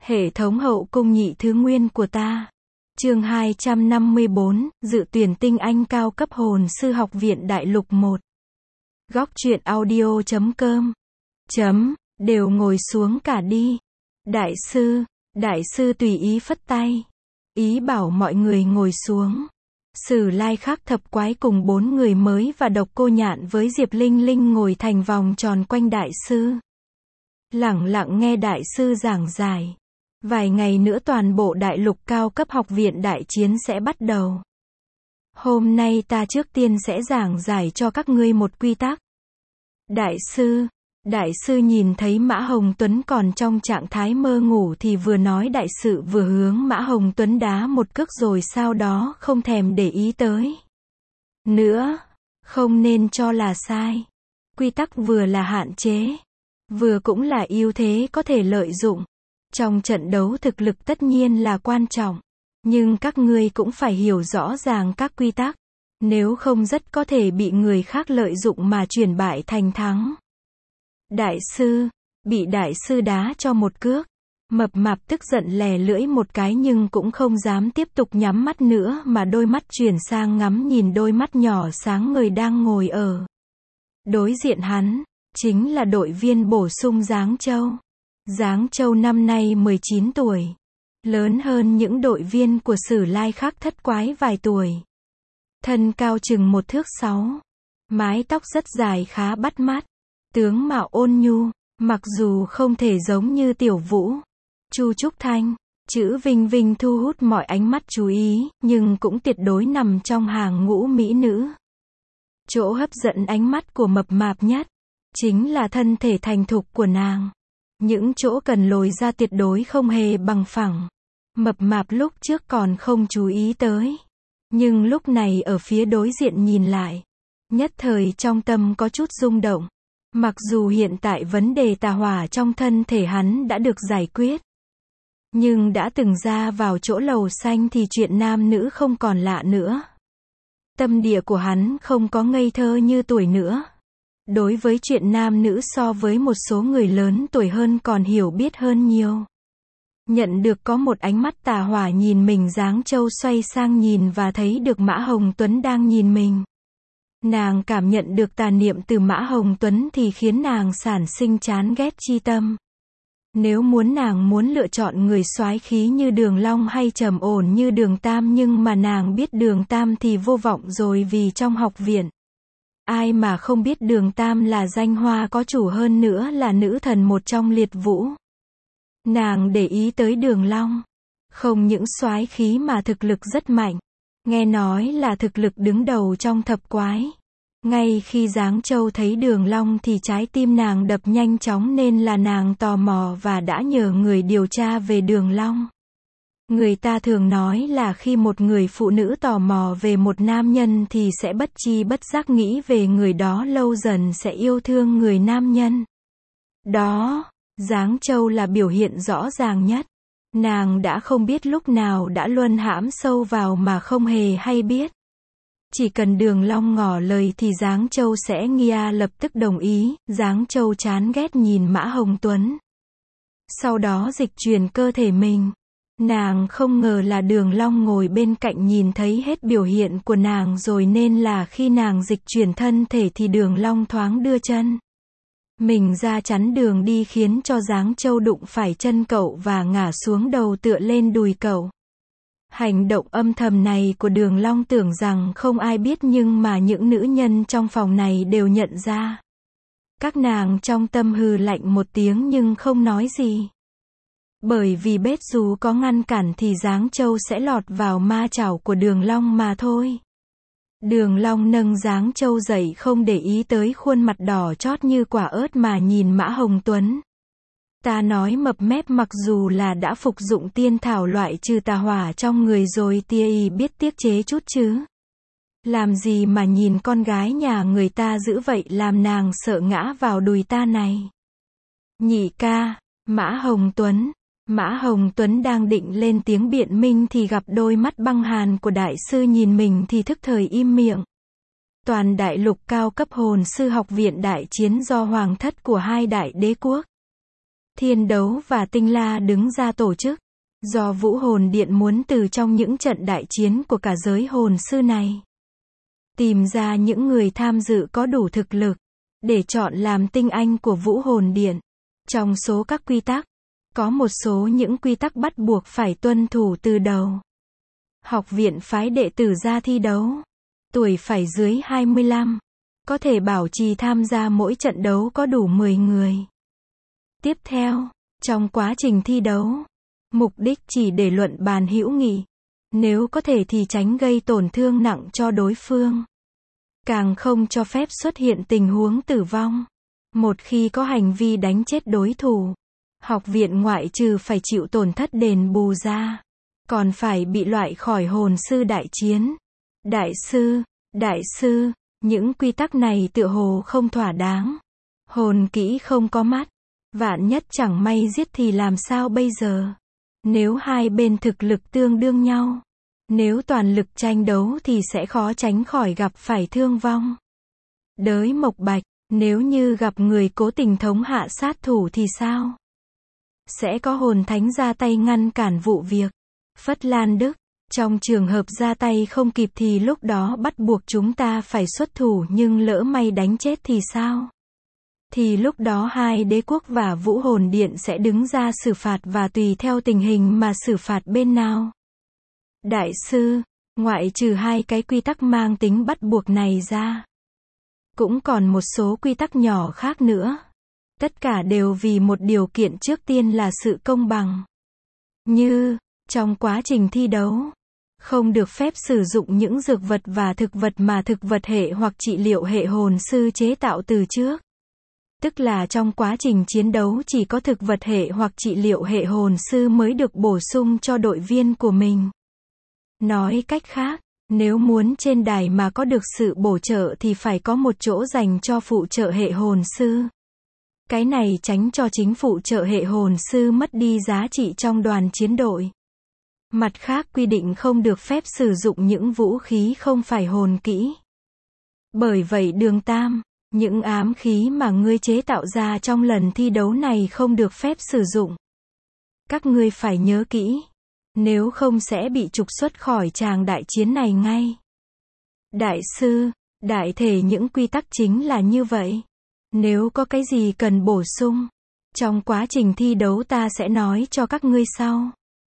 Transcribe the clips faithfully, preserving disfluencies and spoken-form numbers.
Hệ thống hậu cung nhị thứ nguyên của ta. Chương hai trăm năm mươi bốn, dự tuyển tinh anh cao cấp hồn sư học viện đại lục một. Góc truyện audio chấm com. Chấm, đều ngồi xuống cả đi. Đại sư, đại sư tùy ý phất tay. Ý bảo mọi người ngồi xuống. Sử Lai Khắc thập quái cùng bốn người mới và Độc Cô Nhạn với Diệp Linh Linh ngồi thành vòng tròn quanh đại sư. Lẳng lặng nghe đại sư giảng giải. Vài ngày nữa toàn bộ đại lục cao cấp học viện đại chiến sẽ bắt đầu. Hôm nay ta trước tiên sẽ giảng giải cho các ngươi một quy tắc. Đại sư, đại sư nhìn thấy Mã Hồng Tuấn còn trong trạng thái mơ ngủ thì vừa nói đại sự vừa hướng Mã Hồng Tuấn đá một cước rồi sau đó không thèm để ý tới. Nữa, không nên cho là sai. Quy tắc vừa là hạn chế, vừa cũng là ưu thế có thể lợi dụng. Trong trận đấu thực lực tất nhiên là quan trọng, nhưng các ngươi cũng phải hiểu rõ ràng các quy tắc, nếu không rất có thể bị người khác lợi dụng mà chuyển bại thành thắng. Đại sư, bị đại sư đá cho một cước, mập mạp tức giận lè lưỡi một cái nhưng cũng không dám tiếp tục nhắm mắt nữa mà đôi mắt chuyển sang ngắm nhìn đôi mắt nhỏ sáng ngời đang ngồi ở đối diện hắn, chính là đội viên bổ sung Giáng Châu. Giáng Châu năm nay mười chín tuổi, lớn hơn những đội viên của Sử Lai Khắc thất quái vài tuổi. Thân cao chừng một thước sáu, mái tóc rất dài khá bắt mắt, tướng mạo ôn nhu, mặc dù không thể giống như Tiểu Vũ, Chu Trúc Thanh, chữ Vinh Vinh thu hút mọi ánh mắt chú ý, nhưng cũng tuyệt đối nằm trong hàng ngũ mỹ nữ. Chỗ hấp dẫn ánh mắt của mập mạp nhất, chính là thân thể thành thục của nàng. Những chỗ cần lồi ra tuyệt đối không hề bằng phẳng. Mập mạp lúc trước còn không chú ý tới. Nhưng lúc này ở phía đối diện nhìn lại. Nhất thời trong tâm có chút rung động. Mặc dù hiện tại vấn đề tà hỏa trong thân thể hắn đã được giải quyết. Nhưng đã từng ra vào chỗ lầu xanh thì chuyện nam nữ không còn lạ nữa. Tâm địa của hắn không có ngây thơ như tuổi nữa. Đối với chuyện nam nữ so với một số người lớn tuổi hơn còn hiểu biết hơn nhiều. Nhận được có một ánh mắt tà hỏa nhìn mình, Giáng Châu xoay sang nhìn và thấy được Mã Hồng Tuấn đang nhìn mình. Nàng cảm nhận được tà niệm từ Mã Hồng Tuấn thì khiến nàng sản sinh chán ghét chi tâm. Nếu muốn nàng muốn lựa chọn người soái khí như Đường Long hay trầm ổn như Đường Tam, nhưng mà nàng biết Đường Tam thì vô vọng rồi, vì trong học viện ai mà không biết Đường Tam là danh hoa có chủ, hơn nữa là nữ thần một trong liệt vũ. Nàng để ý tới Đường Long, không những soái khí mà thực lực rất mạnh, nghe nói là thực lực đứng đầu trong thập quái. Ngay khi Giáng Châu thấy Đường Long thì trái tim nàng đập nhanh chóng, nên là nàng tò mò và đã nhờ người điều tra về Đường Long. Người ta thường nói là khi một người phụ nữ tò mò về một nam nhân thì sẽ bất chi bất giác nghĩ về người đó, lâu dần sẽ yêu thương người nam nhân đó. Giáng Châu là biểu hiện rõ ràng nhất. Nàng đã không biết lúc nào đã luân hãm sâu vào mà không hề hay biết. Chỉ cần Đường Long ngỏ lời thì Giáng Châu sẽ nghi lập tức đồng ý. Giáng Châu chán ghét nhìn Mã Hồng Tuấn, sau đó dịch chuyển cơ thể mình. Nàng không ngờ là Đường Long ngồi bên cạnh nhìn thấy hết biểu hiện của nàng rồi, nên là khi nàng dịch chuyển thân thể thì Đường Long thoáng đưa chân mình ra chắn đường đi, khiến cho Giáng Châu đụng phải chân cậu và ngả xuống đầu tựa lên đùi cậu. Hành động âm thầm này của Đường Long tưởng rằng không ai biết, nhưng mà những nữ nhân trong phòng này đều nhận ra. Các nàng trong tâm hừ lạnh một tiếng nhưng không nói gì. Bởi vì biết dù có ngăn cản thì Giáng Châu sẽ lọt vào ma chảo của Đường Long mà thôi. Đường Long nâng Giáng Châu dậy, không để ý tới khuôn mặt đỏ chót như quả ớt mà nhìn Mã Hồng Tuấn. Ta nói mập mép, mặc dù là đã phục dụng tiên thảo loại trừ tà hỏa trong người rồi tia biết tiết chế chút chứ. Làm gì mà nhìn con gái nhà người ta dữ vậy, làm nàng sợ ngã vào đùi ta này. Nhị ca, Mã Hồng Tuấn. Mã Hồng Tuấn đang định lên tiếng biện minh thì gặp đôi mắt băng hàn của đại sư nhìn mình thì thức thời im miệng. Toàn đại lục cao cấp hồn sư học viện đại chiến do hoàng thất của hai đại đế quốc Thiên đấu và tinh la đứng ra tổ chức. Do Vũ Hồn Điện muốn từ trong những trận đại chiến của cả giới hồn sư này, tìm ra những người tham dự có đủ thực lực, để chọn làm tinh anh của Vũ Hồn Điện. Trong số các quy tắc, có một số những quy tắc bắt buộc phải tuân thủ từ đầu. Học viện phái đệ tử ra thi đấu. Tuổi phải dưới hai mươi lăm. Có thể bảo trì tham gia mỗi trận đấu có đủ mười người. Tiếp theo, trong quá trình thi đấu, mục đích chỉ để luận bàn hữu nghị. Nếu có thể thì tránh gây tổn thương nặng cho đối phương. Càng không cho phép xuất hiện tình huống tử vong. Một khi có hành vi đánh chết đối thủ, học viện ngoại trừ phải chịu tổn thất đền bù ra, còn phải bị loại khỏi hồn sư đại chiến. Đại sư, đại sư, những quy tắc này tựa hồ không thỏa đáng. Hồn kỹ không có mắt. Vạn nhất chẳng may giết thì làm sao bây giờ? Nếu hai bên thực lực tương đương nhau, nếu toàn lực tranh đấu thì sẽ khó tránh khỏi gặp phải thương vong. Đới Mộc Bạch, nếu như gặp người cố tình thống hạ sát thủ thì sao? Sẽ có hồn thánh ra tay ngăn cản vụ việc. Phất Lan Đức, trong trường hợp ra tay không kịp thì lúc đó bắt buộc chúng ta phải xuất thủ, nhưng lỡ may đánh chết thì sao? Thì lúc đó hai đế quốc và Vũ Hồn Điện sẽ đứng ra xử phạt và tùy theo tình hình mà xử phạt bên nào. Đại sư, ngoại trừ hai cái quy tắc mang tính bắt buộc này ra, cũng còn một số quy tắc nhỏ khác nữa. Tất cả đều vì một điều kiện trước tiên là sự công bằng. Như, trong quá trình thi đấu, không được phép sử dụng những dược vật và thực vật mà thực vật hệ hoặc trị liệu hệ hồn sư chế tạo từ trước. Tức là trong quá trình chiến đấu chỉ có thực vật hệ hoặc trị liệu hệ hồn sư mới được bổ sung cho đội viên của mình. Nói cách khác, nếu muốn trên đài mà có được sự bổ trợ thì phải có một chỗ dành cho phụ trợ hệ hồn sư. Cái này tránh cho chính phụ trợ hệ hồn sư mất đi giá trị trong đoàn chiến đội. Mặt khác quy định không được phép sử dụng những vũ khí không phải hồn kỹ. Bởi vậy Đường Tam, những ám khí mà ngươi chế tạo ra trong lần thi đấu này không được phép sử dụng. Các ngươi phải nhớ kỹ, nếu không sẽ bị trục xuất khỏi tràng đại chiến này ngay. Đại sư, đại thể những quy tắc chính là như vậy. Nếu có cái gì cần bổ sung, trong quá trình thi đấu ta sẽ nói cho các ngươi sau.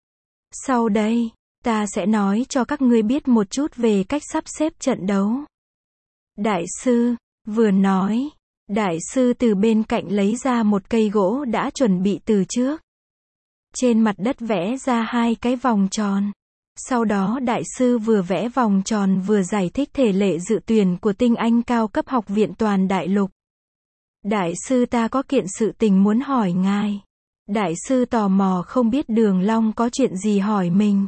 Sau đây, ta sẽ nói cho các ngươi biết một chút về cách sắp xếp trận đấu. Đại sư, vừa nói, đại sư từ bên cạnh lấy ra một cây gỗ đã chuẩn bị từ trước. Trên mặt đất vẽ ra hai cái vòng tròn. Sau đó đại sư vừa vẽ vòng tròn vừa giải thích thể lệ dự tuyển của tinh anh cao cấp học viện toàn đại lục. Đại sư ta có kiện sự tình muốn hỏi ngài. Đại sư tò mò không biết Đường Long có chuyện gì hỏi mình.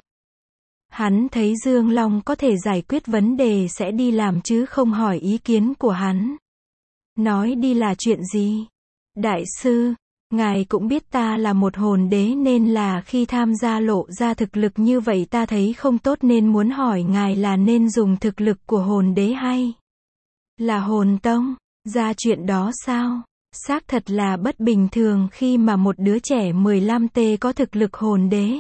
Hắn thấy Dương Long có thể giải quyết vấn đề sẽ đi làm chứ không hỏi ý kiến của hắn. Nói đi là chuyện gì? Đại sư, ngài cũng biết ta là một hồn đế nên là khi tham gia lộ ra thực lực như vậy ta thấy không tốt nên muốn hỏi ngài là nên dùng thực lực của hồn đế hay là hồn tông? Ra chuyện đó sao? Xác thật là bất bình thường khi mà một đứa trẻ mười lăm tuổi có thực lực hồn đế.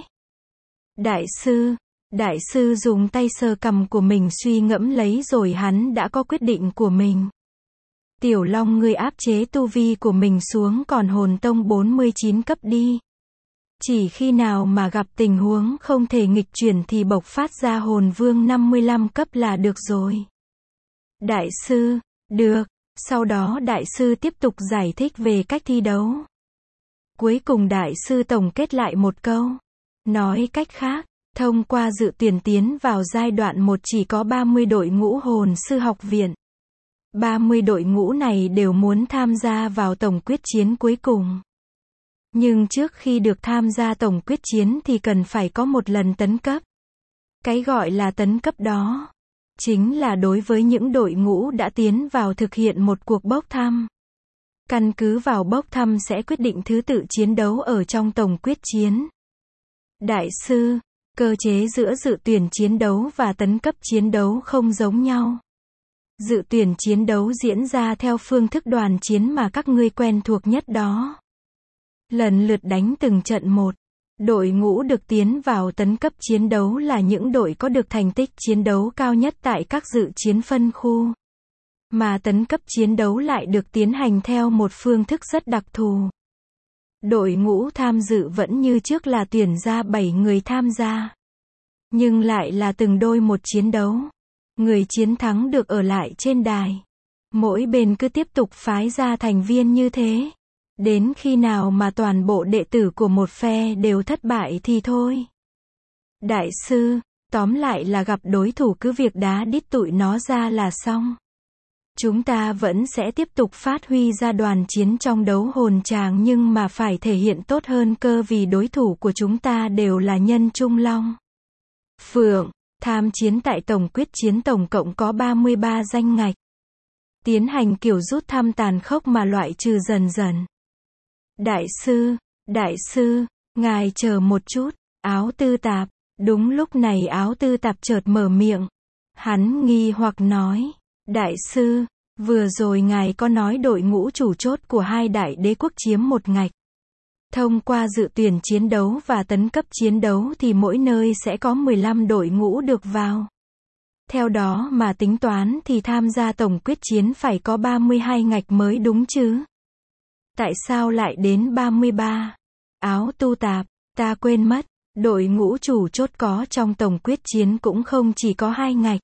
Đại sư, đại sư dùng tay sờ cằm của mình suy ngẫm lấy rồi hắn đã có quyết định của mình. Tiểu Long ngươi áp chế tu vi của mình xuống còn hồn tông bốn mươi chín cấp đi. Chỉ khi nào mà gặp tình huống không thể nghịch chuyển thì bộc phát ra hồn vương năm mươi lăm cấp là được rồi. Đại sư, được. Sau đó đại sư tiếp tục giải thích về cách thi đấu. Cuối cùng đại sư tổng kết lại một câu. Nói cách khác, thông qua dự tuyển tiến vào giai đoạn một chỉ có ba mươi đội ngũ hồn sư học viện. ba mươi đội ngũ này đều muốn tham gia vào tổng quyết chiến cuối cùng. Nhưng trước khi được tham gia tổng quyết chiến thì cần phải có một lần tấn cấp. Cái gọi là tấn cấp đó chính là đối với những đội ngũ đã tiến vào thực hiện một cuộc bốc thăm. Căn cứ vào bốc thăm sẽ quyết định thứ tự chiến đấu ở trong tổng quyết chiến. Đại sư, cơ chế giữa dự tuyển chiến đấu và tấn cấp chiến đấu không giống nhau. Dự tuyển chiến đấu diễn ra theo phương thức đoàn chiến mà các ngươi quen thuộc nhất đó lần lượt đánh từng trận một. Đội ngũ được tiến vào tấn cấp chiến đấu là những đội có được thành tích chiến đấu cao nhất tại các dự chiến phân khu. Mà tấn cấp chiến đấu lại được tiến hành theo một phương thức rất đặc thù. Đội ngũ tham dự vẫn như trước là tuyển ra bảy người tham gia. Nhưng lại là từng đôi một chiến đấu. Người chiến thắng được ở lại trên đài. Mỗi bên cứ tiếp tục phái ra thành viên như thế. Đến khi nào mà toàn bộ đệ tử của một phe đều thất bại thì thôi. Đại sư, tóm lại là gặp đối thủ cứ việc đá đít tụi nó ra là xong. Chúng ta vẫn sẽ tiếp tục phát huy ra đoàn chiến trong đấu hồn tràng nhưng mà phải thể hiện tốt hơn cơ vì đối thủ của chúng ta đều là nhân trung long. Phượng, tham chiến tại tổng quyết chiến tổng cộng có ba mươi ba danh ngạch. Tiến hành kiểu rút thăm tàn khốc mà loại trừ dần dần. Đại sư, đại sư, ngài chờ một chút, Áo Tư Tạp. Đúng lúc này Áo Tư Tạp chợt mở miệng. Hắn nghi hoặc nói, đại sư, vừa rồi ngài có nói đội ngũ chủ chốt của hai đại đế quốc chiếm một ngạch. Thông qua dự tuyển chiến đấu và tấn cấp chiến đấu thì mỗi nơi sẽ có mười lăm đội ngũ được vào. Theo đó mà tính toán thì tham gia tổng quyết chiến phải có ba mươi hai ngạch mới đúng chứ? Tại sao lại đến ba mươi ba? Áo Tu Tạp, ta quên mất, đội ngũ chủ chốt có trong tổng quyết chiến cũng không chỉ có hai ngạch,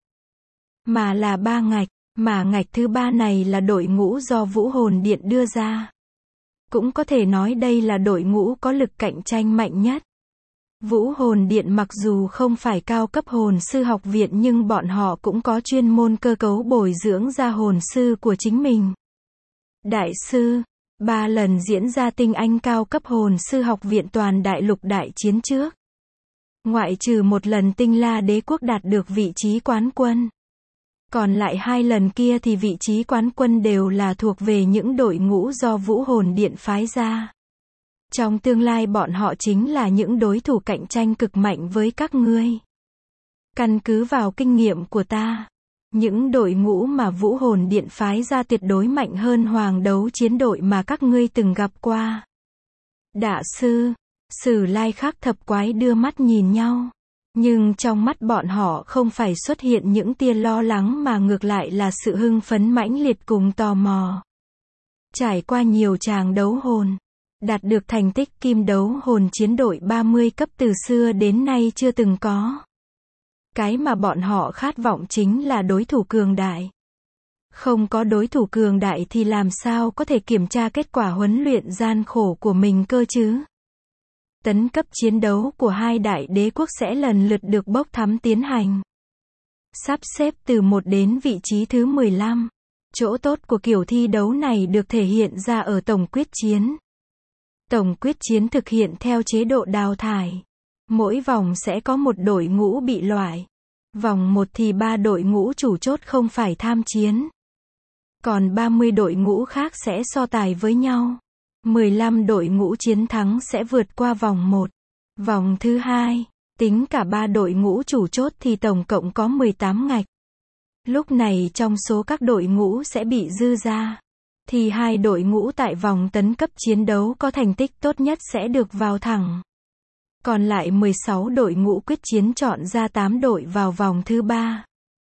mà là ba ngạch, mà ngạch thứ ba này là đội ngũ do Vũ Hồn Điện đưa ra. Cũng có thể nói đây là đội ngũ có lực cạnh tranh mạnh nhất. Vũ Hồn Điện mặc dù không phải cao cấp hồn sư học viện nhưng bọn họ cũng có chuyên môn cơ cấu bồi dưỡng ra hồn sư của chính mình. Đại sư, ba lần diễn ra tinh anh cao cấp hồn sư học viện toàn đại lục đại chiến trước. Ngoại trừ một lần Tinh La đế quốc đạt được vị trí quán quân. Còn lại hai lần kia thì vị trí quán quân đều là thuộc về những đội ngũ do Vũ Hồn Điện phái ra. Trong tương lai bọn họ chính là những đối thủ cạnh tranh cực mạnh với các ngươi. Căn cứ vào kinh nghiệm của ta, những đội ngũ mà Vũ Hồn Điện phái ra tuyệt đối mạnh hơn hoàng đấu chiến đội mà các ngươi từng gặp qua. Đạ sư, Sử Lai Khắc thập quái đưa mắt nhìn nhau. Nhưng trong mắt bọn họ không phải xuất hiện những tia lo lắng mà ngược lại là sự hưng phấn mãnh liệt cùng tò mò. Trải qua nhiều tràng đấu hồn, đạt được thành tích kim đấu hồn chiến đội ba mươi cấp từ xưa đến nay chưa từng có. Cái mà bọn họ khát vọng chính là đối thủ cường đại. Không có đối thủ cường đại thì làm sao có thể kiểm tra kết quả huấn luyện gian khổ của mình cơ chứ? Tấn cấp chiến đấu của hai đại đế quốc sẽ lần lượt được bốc thăm tiến hành. Sắp xếp từ một đến vị trí thứ mười lăm. Chỗ tốt của kiểu thi đấu này được thể hiện ra ở tổng quyết chiến. Tổng quyết chiến thực hiện theo chế độ đào thải. Mỗi vòng sẽ có một đội ngũ bị loại. Vòng một thì ba đội ngũ chủ chốt không phải tham chiến. Còn ba mươi đội ngũ khác sẽ so tài với nhau. mười lăm đội ngũ chiến thắng sẽ vượt qua vòng một. Vòng thứ hai, tính cả ba đội ngũ chủ chốt thì tổng cộng có mười tám ngạch. Lúc này trong số các đội ngũ sẽ bị dư ra, thì hai đội ngũ tại vòng tấn cấp chiến đấu có thành tích tốt nhất sẽ được vào thẳng. Còn lại mười sáu đội ngũ quyết chiến chọn ra tám đội vào vòng thứ ba.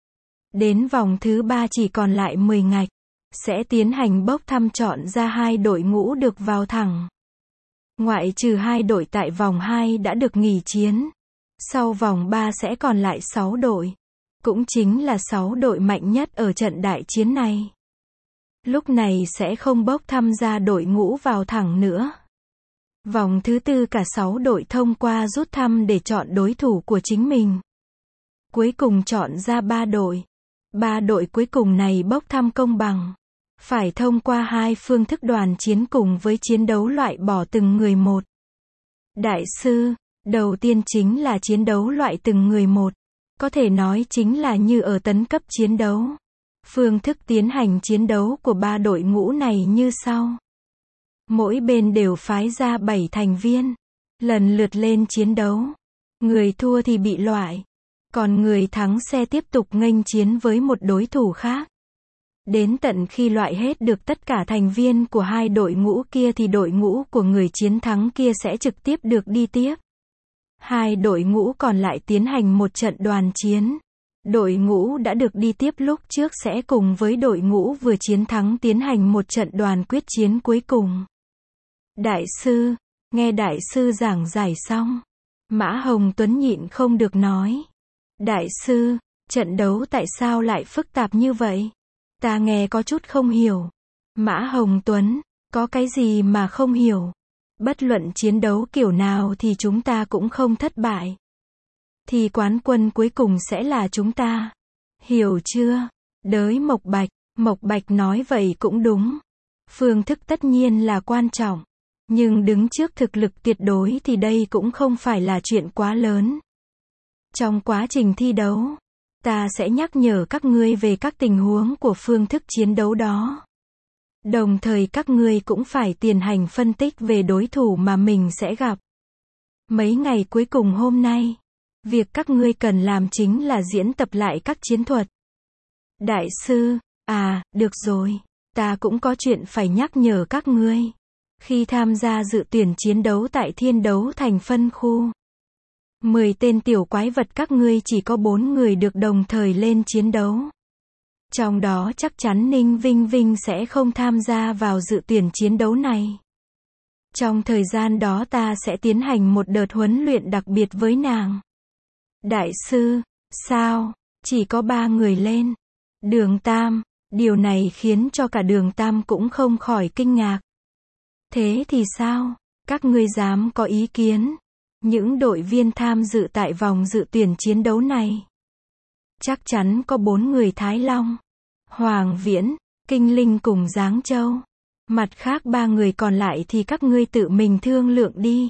Đến vòng thứ ba chỉ còn lại mười ngạch. Sẽ tiến hành bốc thăm chọn ra hai đội ngũ được vào thẳng. Ngoại trừ hai đội tại vòng hai đã được nghỉ chiến. Sau vòng ba sẽ còn lại sáu đội. Cũng chính là sáu đội mạnh nhất ở trận đại chiến này. Lúc này sẽ không bốc thăm ra đội ngũ vào thẳng nữa. Vòng thứ tư cả sáu đội thông qua rút thăm để chọn đối thủ của chính mình. Cuối cùng chọn ra ba đội. Ba đội cuối cùng này bốc thăm công bằng. Phải thông qua hai phương thức đoàn chiến cùng với chiến đấu loại bỏ từng người một. Đại sư, đầu tiên chính là chiến đấu loại từng người một. Có thể nói chính là như ở tấn cấp chiến đấu. Phương thức tiến hành chiến đấu của ba đội ngũ này như sau. Mỗi bên đều phái ra bảy thành viên. Lần lượt lên chiến đấu. Người thua thì bị loại. Còn người thắng sẽ tiếp tục nghênh chiến với một đối thủ khác. Đến tận khi loại hết được tất cả thành viên của hai đội ngũ kia thì đội ngũ của người chiến thắng kia sẽ trực tiếp được đi tiếp. Hai đội ngũ còn lại tiến hành một trận đoàn chiến. Đội ngũ đã được đi tiếp lúc trước sẽ cùng với đội ngũ vừa chiến thắng tiến hành một trận đoàn quyết chiến cuối cùng. Đại sư, nghe đại sư giảng giải xong, Mã Hồng Tuấn nhịn không được nói. Đại sư, trận đấu tại sao lại phức tạp như vậy? Ta nghe có chút không hiểu. Mã Hồng Tuấn, có cái gì mà không hiểu? Bất luận chiến đấu kiểu nào thì chúng ta cũng không thất bại. Thì quán quân cuối cùng sẽ là chúng ta. Hiểu chưa? Đới Mộc Bạch, Mộc Bạch nói vậy cũng đúng. Phương thức tất nhiên là quan trọng. Nhưng đứng trước thực lực tuyệt đối thì đây cũng không phải là chuyện quá lớn. Trong quá trình thi đấu, ta sẽ nhắc nhở các ngươi về các tình huống của phương thức chiến đấu đó. Đồng thời các ngươi cũng phải tiến hành phân tích về đối thủ mà mình sẽ gặp. Mấy ngày cuối cùng hôm nay, việc các ngươi cần làm chính là diễn tập lại các chiến thuật. Đại sư, à, được rồi, ta cũng có chuyện phải nhắc nhở các ngươi. Khi tham gia dự tuyển chiến đấu tại thiên đấu thành phân khu, mười tên tiểu quái vật các ngươi chỉ có bốn người được đồng thời lên chiến đấu. Trong đó chắc chắn Ninh Vinh Vinh sẽ không tham gia vào dự tuyển chiến đấu này. Trong thời gian đó ta sẽ tiến hành một đợt huấn luyện đặc biệt với nàng. Đại sư, sao, chỉ có ba người lên? Đường Tam, điều này khiến cho cả Đường Tam cũng không khỏi kinh ngạc. Thế thì sao? Các ngươi dám có ý kiến? Những đội viên tham dự tại vòng dự tuyển chiến đấu này chắc chắn có bốn người Thái Long, Hoàng Viễn, Kinh Linh cùng Giáng Châu. Mặt khác ba người còn lại thì các ngươi tự mình thương lượng đi.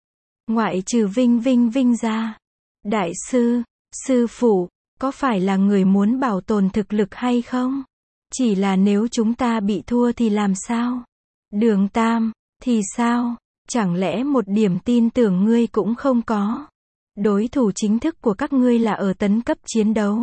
Ngoại trừ Vinh Vinh Vinh ra. Đại sư, sư phụ, có phải là người muốn bảo tồn thực lực hay không? Chỉ là nếu chúng ta bị thua thì làm sao? Đường Tam, thì sao? Chẳng lẽ một điểm tin tưởng ngươi cũng không có? Đối thủ chính thức của các ngươi là ở tấn cấp chiến đấu.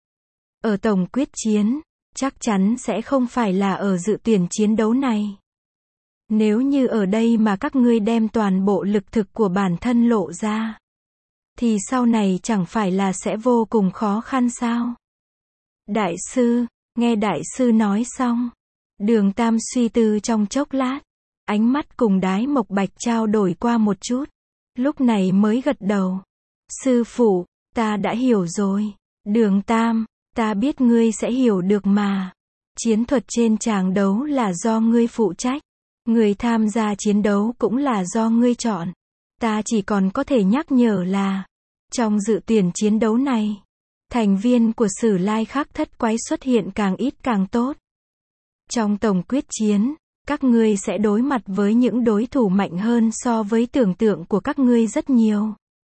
Ở tổng quyết chiến, chắc chắn sẽ không phải là ở dự tuyển chiến đấu này. Nếu như ở đây mà các ngươi đem toàn bộ lực thực của bản thân lộ ra, thì sau này chẳng phải là sẽ vô cùng khó khăn sao? Đại sư, nghe đại sư nói xong, Đường Tam suy tư trong chốc lát, ánh mắt cùng Đái Mộc Bạch trao đổi qua một chút, lúc này mới gật đầu. Sư phụ, ta đã hiểu rồi. Đường Tam, ta biết ngươi sẽ hiểu được mà. Chiến thuật trên tràng đấu là do ngươi phụ trách. Người tham gia chiến đấu cũng là do ngươi chọn. Ta chỉ còn có thể nhắc nhở là, trong dự tuyển chiến đấu này, thành viên của Sử Lai Khắc Thất Quái xuất hiện càng ít càng tốt. Trong tổng quyết chiến, các ngươi sẽ đối mặt với những đối thủ mạnh hơn so với tưởng tượng của các ngươi rất nhiều.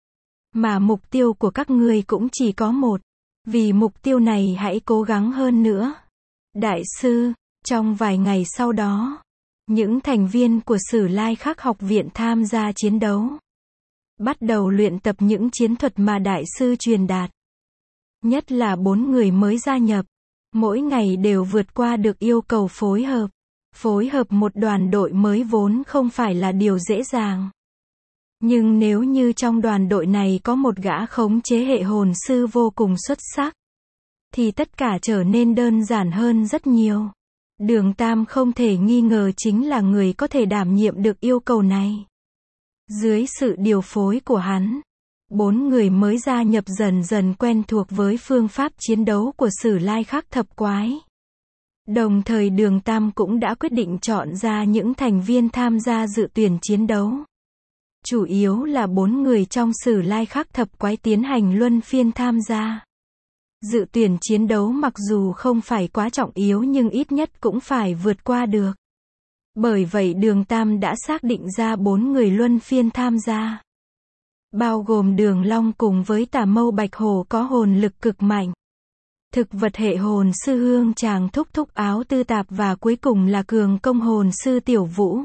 Mà mục tiêu của các ngươi cũng chỉ có một. Vì mục tiêu này hãy cố gắng hơn nữa. Đại sư, trong vài ngày sau đó, những thành viên của Sử Lai Khắc học viện tham gia chiến đấu. Bắt đầu luyện tập những chiến thuật mà đại sư truyền đạt. Nhất là bốn người mới gia nhập. Mỗi ngày đều vượt qua được yêu cầu phối hợp. Phối hợp một đoàn đội mới vốn không phải là điều dễ dàng. Nhưng nếu như trong đoàn đội này có một gã khống chế hệ hồn sư vô cùng xuất sắc, thì tất cả trở nên đơn giản hơn rất nhiều. Đường Tam không thể nghi ngờ chính là người có thể đảm nhiệm được yêu cầu này. Dưới sự điều phối của hắn, bốn người mới gia nhập dần dần quen thuộc với phương pháp chiến đấu của Sử Lai Khắc Thập Quái. Đồng thời Đường Tam cũng đã quyết định chọn ra những thành viên tham gia dự tuyển chiến đấu. Chủ yếu là bốn người trong Sử Lai Khắc Thập Quái tiến hành luân phiên tham gia. Dự tuyển chiến đấu mặc dù không phải quá trọng yếu nhưng ít nhất cũng phải vượt qua được. Bởi vậy Đường Tam đã xác định ra bốn người luân phiên tham gia. Bao gồm Đường Long cùng với Tà Mâu Bạch Hổ có hồn lực cực mạnh. Thực vật hệ hồn sư Hương Tràng Thúc Thúc Áo Tư Tạp và cuối cùng là cường công hồn sư Tiểu Vũ.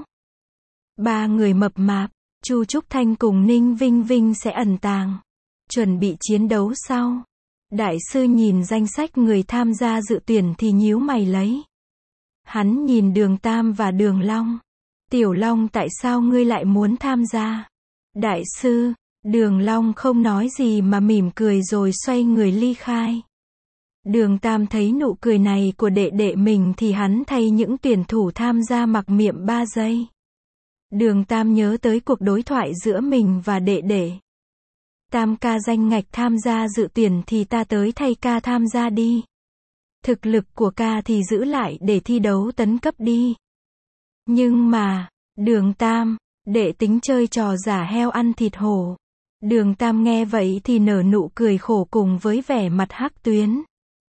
Ba người mập mạp, Chu Trúc Thanh cùng Ninh Vinh Vinh sẽ ẩn tàng. Chuẩn bị chiến đấu sau. Đại sư nhìn danh sách người tham gia dự tuyển thì nhíu mày lấy. Hắn nhìn Đường Tam và Đường Long. Tiểu Long, tại sao ngươi lại muốn tham gia? Đại sư, Đường Long không nói gì mà mỉm cười rồi xoay người ly khai. Đường Tam thấy nụ cười này của đệ đệ mình thì hắn thay những tuyển thủ tham gia mặc niệm ba giây. Đường Tam nhớ tới cuộc đối thoại giữa mình và đệ đệ. Tam ca danh ngạch tham gia dự tuyển thì ta tới thay ca tham gia đi. Thực lực của ca thì giữ lại để thi đấu tấn cấp đi. Nhưng mà, Đường Tam, đệ tính chơi trò giả heo ăn thịt hổ. Đường Tam nghe vậy thì nở nụ cười khổ cùng với vẻ mặt hắc tuyến.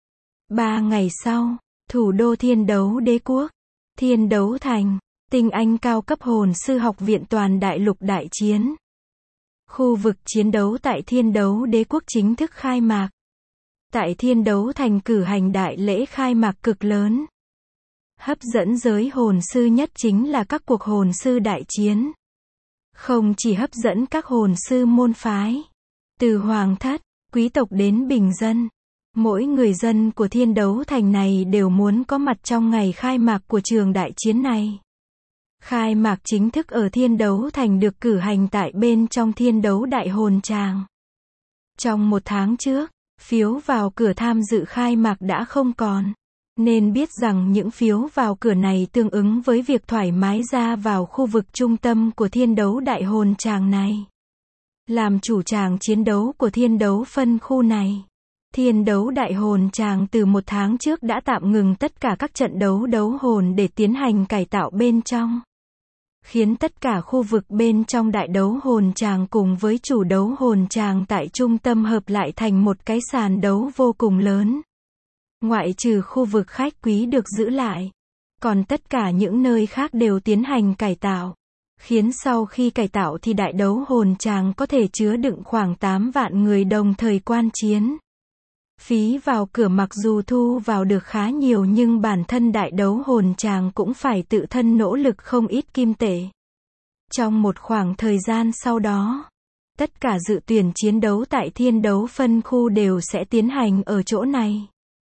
Ba ngày sau, thủ đô Thiên Đấu Đế Quốc, Thiên Đấu Thành, tinh anh cao cấp hồn sư học viện toàn đại lục đại chiến. Khu vực chiến đấu tại Thiên Đấu Đế Quốc chính thức khai mạc. Tại Thiên Đấu Thành cử hành đại lễ khai mạc cực lớn. Hấp dẫn giới hồn sư nhất chính là các cuộc hồn sư đại chiến. Không chỉ hấp dẫn các hồn sư môn phái, từ hoàng thất, quý tộc đến bình dân, mỗi người dân của Thiên Đấu Thành này đều muốn có mặt trong ngày khai mạc của trường đại chiến này. Khai mạc chính thức ở Thiên Đấu Thành được cử hành tại bên trong Thiên Đấu Đại Hồn Tràng. Trong một tháng trước, phiếu vào cửa tham dự khai mạc đã không còn. Nên biết rằng những phiếu vào cửa này tương ứng với việc thoải mái ra vào khu vực trung tâm của Thiên Đấu Đại Hồn Tràng này. Làm chủ tràng chiến đấu của Thiên Đấu phân khu này, Thiên Đấu Đại Hồn Tràng từ một tháng trước đã tạm ngừng tất cả các trận đấu đấu hồn để tiến hành cải tạo bên trong. Khiến tất cả khu vực bên trong đại đấu hồn tràng cùng với chủ đấu hồn tràng tại trung tâm hợp lại thành một cái sàn đấu vô cùng lớn. Ngoại trừ khu vực khách quý được giữ lại, còn tất cả những nơi khác đều tiến hành cải tạo. Khiến sau khi cải tạo thì đại đấu hồn tràng có thể chứa đựng khoảng tám vạn người đồng thời quan chiến. Phí vào cửa mặc dù thu vào được khá nhiều nhưng bản thân đại đấu hồn tràng cũng phải tự thân nỗ lực không ít kim tệ. Trong một khoảng thời gian sau đó, tất cả dự tuyển chiến đấu tại Thiên Đấu phân khu đều sẽ tiến hành ở chỗ này.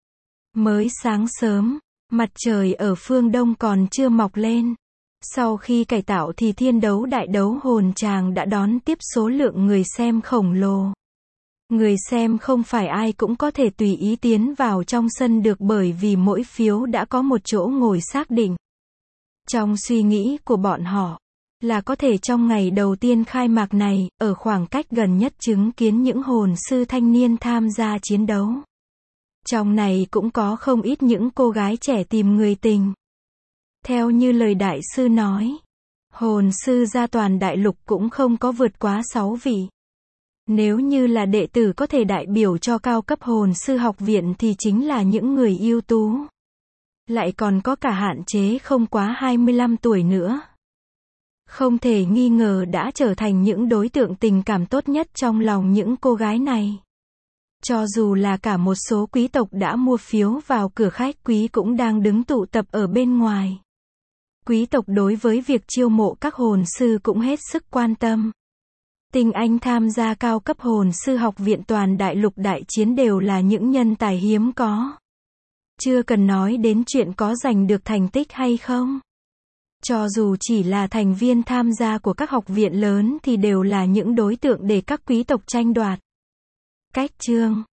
Mới sáng sớm, mặt trời ở phương đông còn chưa mọc lên. Sau khi cải tạo thì Thiên Đấu đại đấu hồn tràng đã đón tiếp số lượng người xem khổng lồ. Người xem không phải ai cũng có thể tùy ý tiến vào trong sân được bởi vì mỗi phiếu đã có một chỗ ngồi xác định. Trong suy nghĩ của bọn họ, là có thể trong ngày đầu tiên khai mạc này, ở khoảng cách gần nhất chứng kiến những hồn sư thanh niên tham gia chiến đấu. Trong này cũng có không ít những cô gái trẻ tìm người tình. Theo như lời đại sư nói, hồn sư gia toàn đại lục cũng không có vượt quá sáu vị. Nếu như là đệ tử có thể đại biểu cho cao cấp hồn sư học viện thì chính là những người ưu tú. Lại còn có cả hạn chế không quá hai mươi lăm tuổi nữa. Không thể nghi ngờ đã trở thành những đối tượng tình cảm tốt nhất trong lòng những cô gái này. Cho dù là cả một số quý tộc đã mua phiếu vào cửa khách quý cũng đang đứng tụ tập ở bên ngoài. Quý tộc đối với việc chiêu mộ các hồn sư cũng hết sức quan tâm. Tinh anh tham gia cao cấp hồn sư học viện toàn đại lục đại chiến đều là những nhân tài hiếm có. Chưa cần nói đến chuyện có giành được thành tích hay không. Cho dù chỉ là thành viên tham gia của các học viện lớn thì đều là những đối tượng để các quý tộc tranh đoạt. Cách chương